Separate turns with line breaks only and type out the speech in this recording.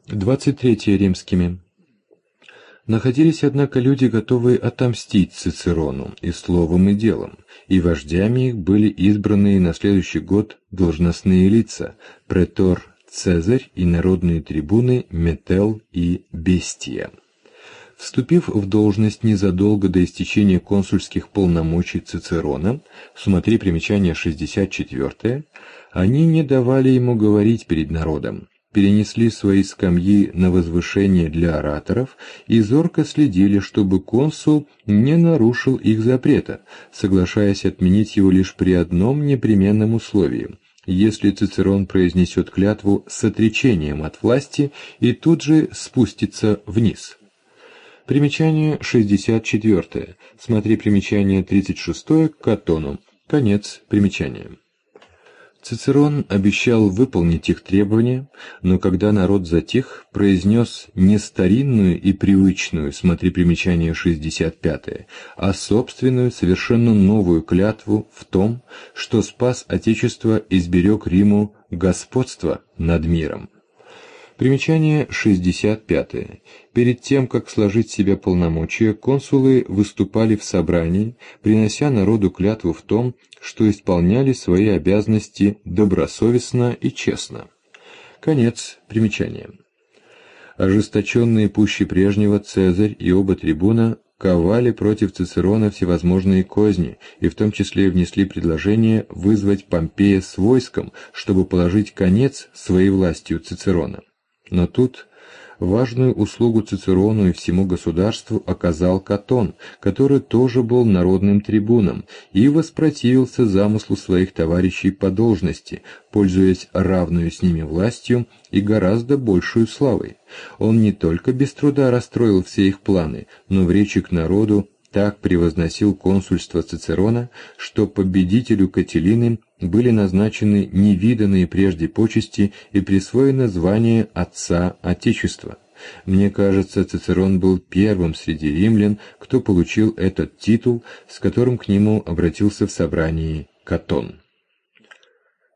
23 римскими. Находились, однако, люди, готовые отомстить Цицерону и словом, и делом, и вождями их были избранные на следующий год должностные лица – претор Цезарь и народные трибуны Метел и Бестия. Вступив в должность незадолго до истечения консульских полномочий Цицерона, смотри примечание 64, они не давали ему говорить перед народом, перенесли свои скамьи на возвышение для ораторов и зорко следили, чтобы консул не нарушил их запрета, соглашаясь отменить его лишь при одном непременном условии – если Цицерон произнесет клятву с отречением от власти и тут же спустится вниз. Примечание 64. Смотри примечание 36 к Катону. Конец примечания. Цицерон обещал выполнить их требования, но когда народ затих, произнес не старинную и привычную, смотри примечание 65, а собственную, совершенно новую клятву в том, что спас Отечество и сберег Риму господство над миром. Примечание 65. Перед тем, как сложить в себя полномочия, консулы выступали в собрании, принося народу клятву в том, что исполняли свои обязанности добросовестно и честно. Конец примечания. Ожесточенные пуще прежнего Цезарь и оба трибуна ковали против Цицерона всевозможные козни, и в том числе внесли предложение вызвать Помпея с войском, чтобы положить конец своей властью Цицерона. Но тут важную услугу Цицерону и всему государству оказал Катон, который тоже был народным трибуном и воспротивился замыслу своих товарищей по должности, пользуясь равную с ними властью и гораздо большую славой. Он не только без труда расстроил все их планы, но в речи к народу так превозносил консульство Цицерона, что победителю Катилины были назначены невиданные прежде почести и присвоено звание Отца Отечества. Мне кажется, Цицерон был первым среди римлян, кто получил этот титул, с которым к нему обратился в собрании Катон.